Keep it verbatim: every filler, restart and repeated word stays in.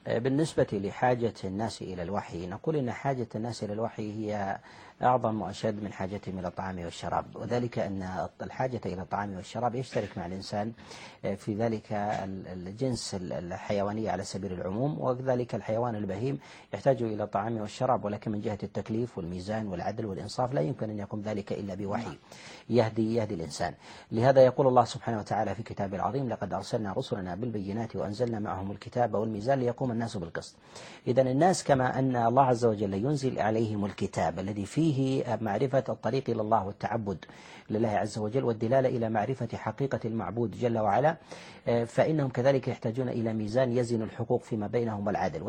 بالنسبة لحاجة الناس إلى الوحي، نقول إن حاجة الناس إلى الوحي هي أعظم وأشد من حاجتهم إلى الطعام والشراب، وذلك أن الحاجة إلى الطعام والشراب يشترك مع الإنسان في ذلك الجنس الحيواني على سبيل العموم، وكذلك الحيوان البهيم يحتاج إلى الطعام والشراب، ولكن من جهة التكليف والميزان والعدل والإنصاف لا يمكن أن يقوم ذلك إلا بوحي يهدي يهدي الإنسان. لهذا يقول الله سبحانه وتعالى في كتابه العظيم: لقد أرسلنا رسلنا بالبينات وأنزلنا معهم الكتاب والميزان ليقوم الناس بالقسط. إذن الناس كما أن الله عز وجل ينزل عليهم الكتاب الذي فيه معرفة الطريق إلى الله والتعبد لله عز وجل والدلالة إلى معرفة حقيقة المعبود جل وعلا، فإنهم كذلك يحتاجون إلى ميزان يزن الحقوق فيما بينهم والعدل.